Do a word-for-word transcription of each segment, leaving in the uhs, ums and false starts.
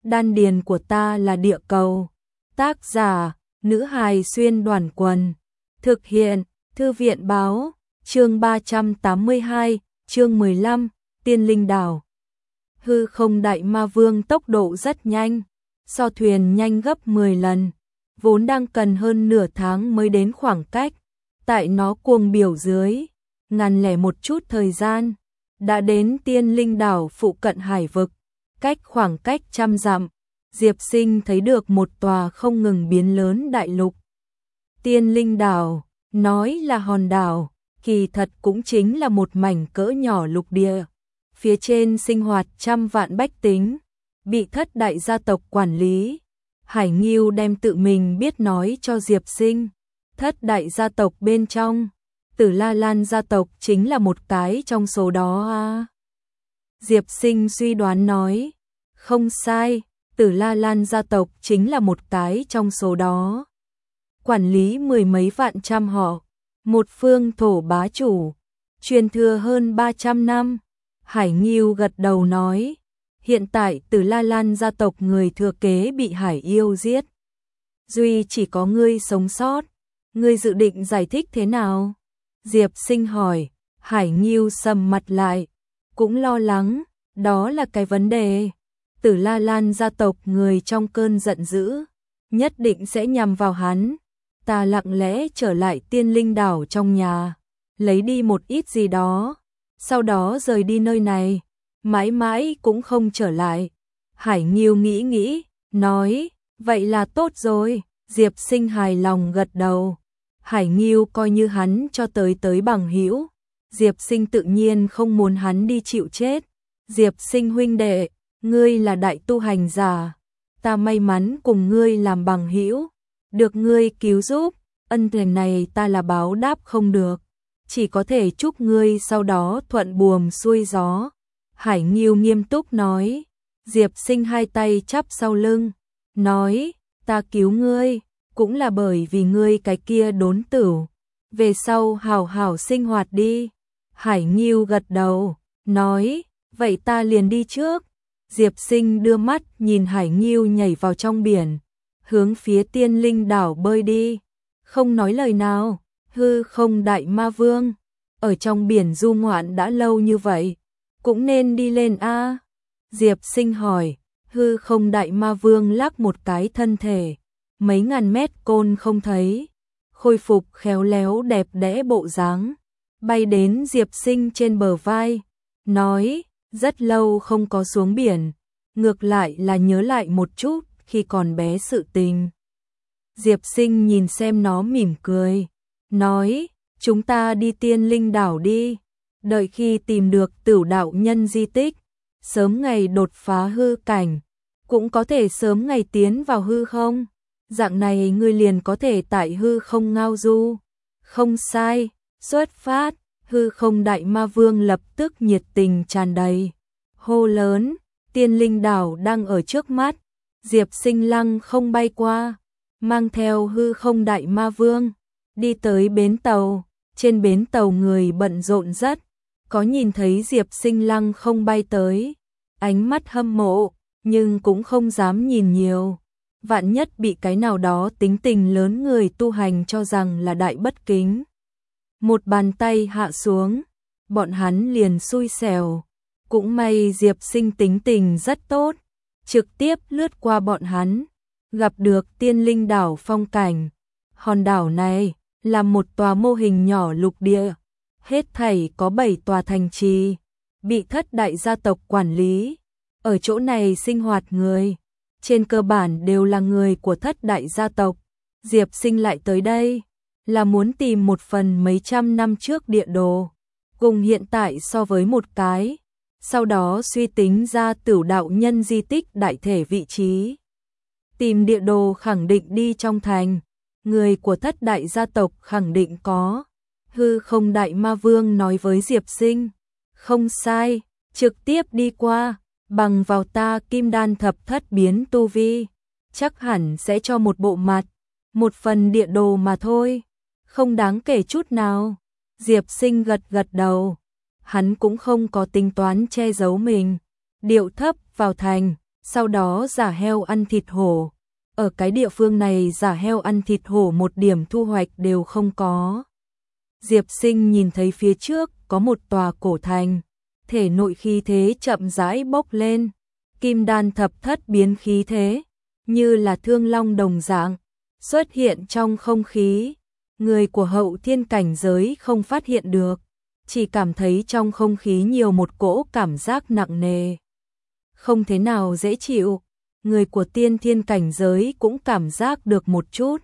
đan điền của ta là địa cầu. Tác giả, nữ hài xuyên đoàn quần. Thực hiện, thư viện báo, chương ba trăm tám mươi hai, chương mười lăm, tiên linh đảo. Hư không đại ma vương tốc độ rất nhanh, so thuyền nhanh gấp mười lần, vốn đang cần hơn nửa tháng mới đến khoảng cách. Tại nó cuồng biểu dưới, ngàn lẻ một chút thời gian, đã đến tiên linh đảo phụ cận hải vực, cách khoảng cách trăm dặm. Diệp Sinh thấy được một tòa không ngừng biến lớn đại lục. Tiên linh đảo, nói là hòn đảo, kỳ thật cũng chính là một mảnh cỡ nhỏ lục địa. Phía trên sinh hoạt trăm vạn bách tính, bị thất đại gia tộc quản lý. Hải Nghiêu đem tự mình biết nói cho Diệp Sinh. Thất đại gia tộc bên trong, Tử La Lan gia tộc chính là một cái trong số đó à. Diệp Sinh suy đoán nói, không sai, Tử La Lan gia tộc chính là một cái trong số đó. Quản lý mười mấy vạn trăm họ, một phương thổ bá chủ, truyền thừa hơn ba trăm năm. Hải Nghiêu gật đầu nói, hiện tại Tử La Lan gia tộc người thừa kế bị Hải Yêu giết. Duy chỉ có ngươi sống sót, ngươi dự định giải thích thế nào? Diệp Sinh hỏi. Hải Nghiêu sầm mặt lại, cũng lo lắng, đó là cái vấn đề. Tử La Lan gia tộc người trong cơn giận dữ, nhất định sẽ nhằm vào hắn. Ta lặng lẽ trở lại tiên linh đảo trong nhà, lấy đi một ít gì đó, sau đó rời đi nơi này, mãi mãi cũng không trở lại. Hải Nghiêu nghĩ nghĩ, nói, vậy là tốt rồi. Diệp Sinh hài lòng gật đầu. Hải Nghiêu coi như hắn cho tới tới bằng hữu. Diệp Sinh tự nhiên không muốn hắn đi chịu chết. Diệp Sinh huynh đệ, ngươi là đại tu hành giả, ta may mắn cùng ngươi làm bằng hữu, được ngươi cứu giúp, ân tình này ta là báo đáp không được, chỉ có thể chúc ngươi sau đó thuận buồm xuôi gió. Hải Nghiêu nghiêm túc nói. Diệp Sinh hai tay chắp sau lưng, nói, ta cứu ngươi, cũng là bởi vì ngươi cái kia đốn tử, về sau hảo hảo sinh hoạt đi. Hải Nghiêu gật đầu, nói, vậy ta liền đi trước. Diệp Sinh đưa mắt nhìn Hải Nghiêu nhảy vào trong biển, hướng phía tiên linh đảo bơi đi, không nói lời nào. Hư không đại ma vương, ở trong biển du ngoạn đã lâu như vậy, cũng nên đi lên a. Diệp Sinh hỏi. Hư không đại ma vương lắc một cái thân thể, mấy ngàn mét côn không thấy, khôi phục khéo léo đẹp đẽ bộ dáng, bay đến Diệp Sinh trên bờ vai, nói, rất lâu không có xuống biển, ngược lại là nhớ lại một chút khi còn bé sự tình. Diệp Sinh nhìn xem nó mỉm cười, nói, chúng ta đi tiên linh đảo đi, đợi khi tìm được Tửu đạo nhân di tích, sớm ngày đột phá hư cảnh, cũng có thể sớm ngày tiến vào hư không, dạng này ngươi liền có thể tại hư không ngao du. Không sai, xuất phát. Hư không đại ma vương lập tức nhiệt tình tràn đầy, hô lớn, tiên linh đảo đang ở trước mắt. Diệp Sinh lăng không bay qua, mang theo hư không đại ma vương, đi tới bến tàu. Trên bến tàu người bận rộn rất, có nhìn thấy Diệp Sinh lăng không bay tới, ánh mắt hâm mộ, nhưng cũng không dám nhìn nhiều. Vạn nhất bị cái nào đó tính tình lớn người tu hành cho rằng là đại bất kính. Một bàn tay hạ xuống, bọn hắn liền xui xẻo. Cũng may Diệp Sinh tính tình rất tốt, trực tiếp lướt qua bọn hắn, gặp được tiên linh đảo phong cảnh. Hòn đảo này là một tòa mô hình nhỏ lục địa, hết thảy có bảy tòa thành trì, bị thất đại gia tộc quản lý. Ở chỗ này sinh hoạt người, trên cơ bản đều là người của thất đại gia tộc. Diệp Sinh lại tới đây, là muốn tìm một phần mấy trăm năm trước địa đồ, cùng hiện tại so với một cái, sau đó suy tính ra Tửu đạo nhân di tích đại thể vị trí. Tìm địa đồ khẳng định đi trong thành, người của thất đại gia tộc khẳng định có. Hư không đại ma vương nói với Diệp Sinh, không sai, trực tiếp đi qua, bằng vào ta kim đan thập thất biến tu vi, chắc hẳn sẽ cho một bộ mặt, một phần địa đồ mà thôi, không đáng kể chút nào. Diệp Sinh gật gật đầu, hắn cũng không có tính toán che giấu mình, điệu thấp vào thành, sau đó giả heo ăn thịt hổ. Ở cái địa phương này giả heo ăn thịt hổ một điểm thu hoạch đều không có. Diệp Sinh nhìn thấy phía trước có một tòa cổ thành, thể nội khí thế chậm rãi bốc lên, kim đan thập thất biến khí thế, như là thương long đồng dạng, xuất hiện trong không khí. Người của hậu thiên cảnh giới không phát hiện được, chỉ cảm thấy trong không khí nhiều một cỗ cảm giác nặng nề, không thế nào dễ chịu. Người của tiên thiên cảnh giới cũng cảm giác được một chút,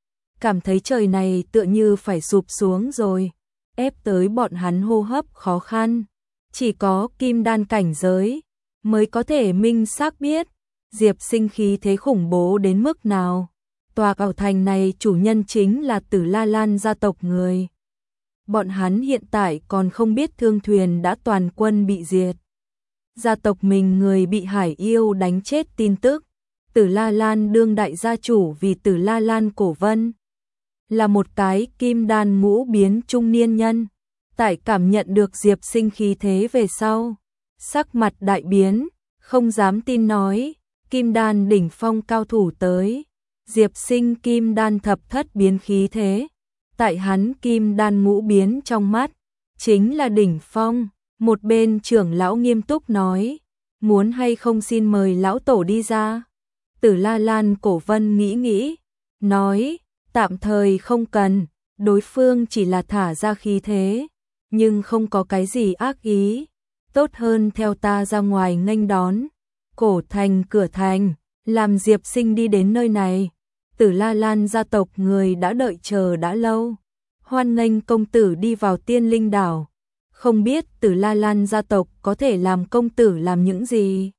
cảm thấy trời này tựa như phải sụp xuống rồi, ép tới bọn hắn hô hấp khó khăn. Chỉ có kim đan cảnh giới mới có thể minh xác biết Diệp Sinh khí thế khủng bố đến mức nào. Tòa cảo thành này chủ nhân chính là Tử La Lan gia tộc người. Bọn hắn hiện tại còn không biết thương thuyền đã toàn quân bị diệt. Gia tộc mình người bị hải yêu đánh chết tin tức. Tử La Lan đương đại gia chủ vì Tử La Lan Cổ Vân là một cái kim đan ngũ biến trung niên nhân. Tại cảm nhận được Diệp Sinh khí thế về sau, sắc mặt đại biến, không dám tin nói, kim đan đỉnh phong cao thủ tới. Diệp Sinh kim đan thập thất biến khí thế, tại hắn kim đan ngũ biến trong mắt, chính là đỉnh phong. Một bên trưởng lão nghiêm túc nói, muốn hay không xin mời lão tổ đi ra. Tử La Lan Cổ Vân nghĩ nghĩ, nói, tạm thời không cần, đối phương chỉ là thả ra khí thế, nhưng không có cái gì ác ý, tốt hơn theo ta ra ngoài nghênh đón. Cổ thành cửa thành, làm Diệp Sinh đi đến nơi này. Tử La Lan gia tộc người đã đợi chờ đã lâu, hoan nghênh công tử đi vào Tiên Linh đảo. Không biết Tử La Lan gia tộc có thể làm công tử làm những gì?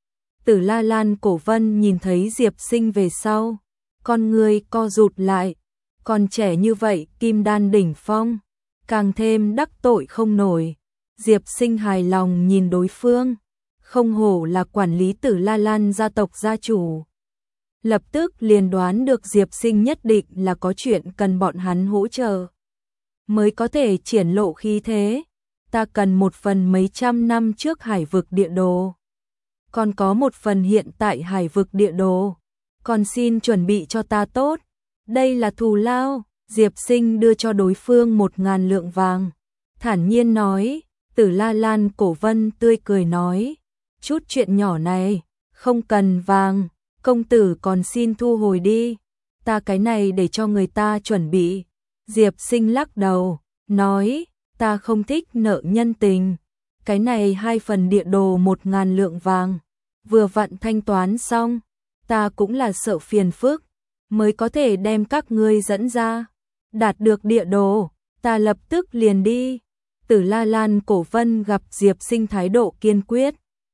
Tử La Lan Cổ Vân nhìn thấy Diệp Sinh về sau, con người co rụt lại, còn trẻ như vậy kim đan đỉnh phong, càng thêm đắc tội không nổi. Diệp Sinh hài lòng nhìn đối phương, không hổ là quản lý Tử La Lan gia tộc gia chủ. Lập tức liền đoán được Diệp Sinh nhất định là có chuyện cần bọn hắn hỗ trợ, mới có thể triển lộ khí thế. Ta cần một phần mấy trăm năm trước hải vực địa đồ, còn có một phần hiện tại hải vực địa đồ, còn xin chuẩn bị cho ta tốt. Đây là thù lao. Diệp Sinh đưa cho đối phương một ngàn lượng vàng, thản nhiên nói. Tử La Lan Cổ Vân tươi cười nói, chút chuyện nhỏ này, không cần vàng, công tử còn xin thu hồi đi, ta cái này để cho người ta chuẩn bị. Diệp Sinh lắc đầu, nói, ta không thích nợ nhân tình, cái này hai phần địa đồ một ngàn lượng vàng, vừa vặn thanh toán xong, ta cũng là sợ phiền phức, mới có thể đem các ngươi dẫn ra. Đạt được địa đồ, ta lập tức liền đi. Tử La Lan Cổ Vân gặp Diệp Sinh thái độ kiên quyết,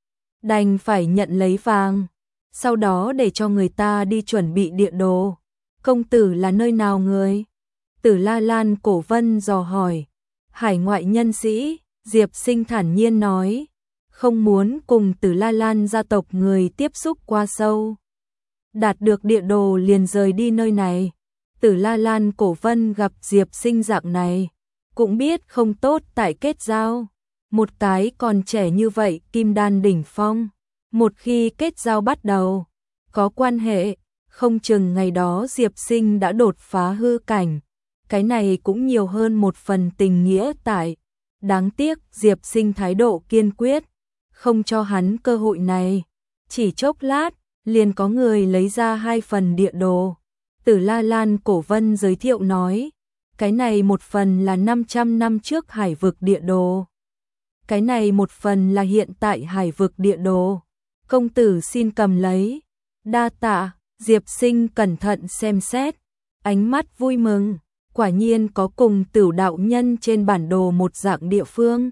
đành phải nhận lấy vàng, sau đó để cho người ta đi chuẩn bị địa đồ. Công tử là nơi nào người? Tử La Lan Cổ Vân dò hỏi. Hải ngoại nhân sĩ. Diệp Sinh thản nhiên nói, không muốn cùng Tử La Lan gia tộc người tiếp xúc quá sâu. Đạt được địa đồ liền rời đi nơi này. Tử La Lan Cổ Vân gặp Diệp Sinh dạng này, cũng biết không tốt tại kết giao. Một cái còn trẻ như vậy kim đan đỉnh phong, một khi kết giao bắt đầu, có quan hệ, không chừng ngày đó Diệp Sinh đã đột phá hư cảnh. Cái này cũng nhiều hơn một phần tình nghĩa tại. Đáng tiếc Diệp Sinh thái độ kiên quyết, không cho hắn cơ hội này. Chỉ chốc lát, liền có người lấy ra hai phần địa đồ. Tử La Lan Cổ Vân giới thiệu nói, cái này một phần là năm trăm năm trước hải vực địa đồ, cái này một phần là hiện tại hải vực địa đồ. Công tử xin cầm lấy. Đa tạ. Diệp Sinh cẩn thận xem xét, ánh mắt vui mừng, quả nhiên có cùng Tửu đạo nhân trên bản đồ một dạng địa phương.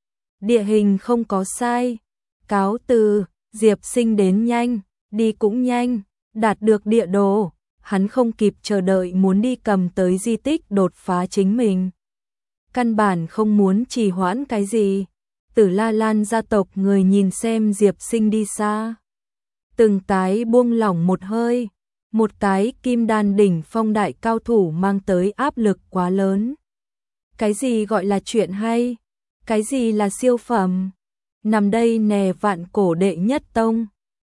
Địa hình không có sai. Cáo từ. Diệp Sinh đến nhanh, đi cũng nhanh. Đạt được địa đồ, hắn không kịp chờ đợi muốn đi cầm tới di tích đột phá chính mình. Căn bản không muốn trì hoãn cái gì. Tử La Lan gia tộc người nhìn xem Diệp Sinh đi xa, từng cái buông lỏng một hơi. Một cái kim đan đỉnh phong đại cao thủ mang tới áp lực quá lớn. Cái gì gọi là chuyện hay? Cái gì là siêu phẩm? Nằm đây nè vạn cổ đệ nhất tông,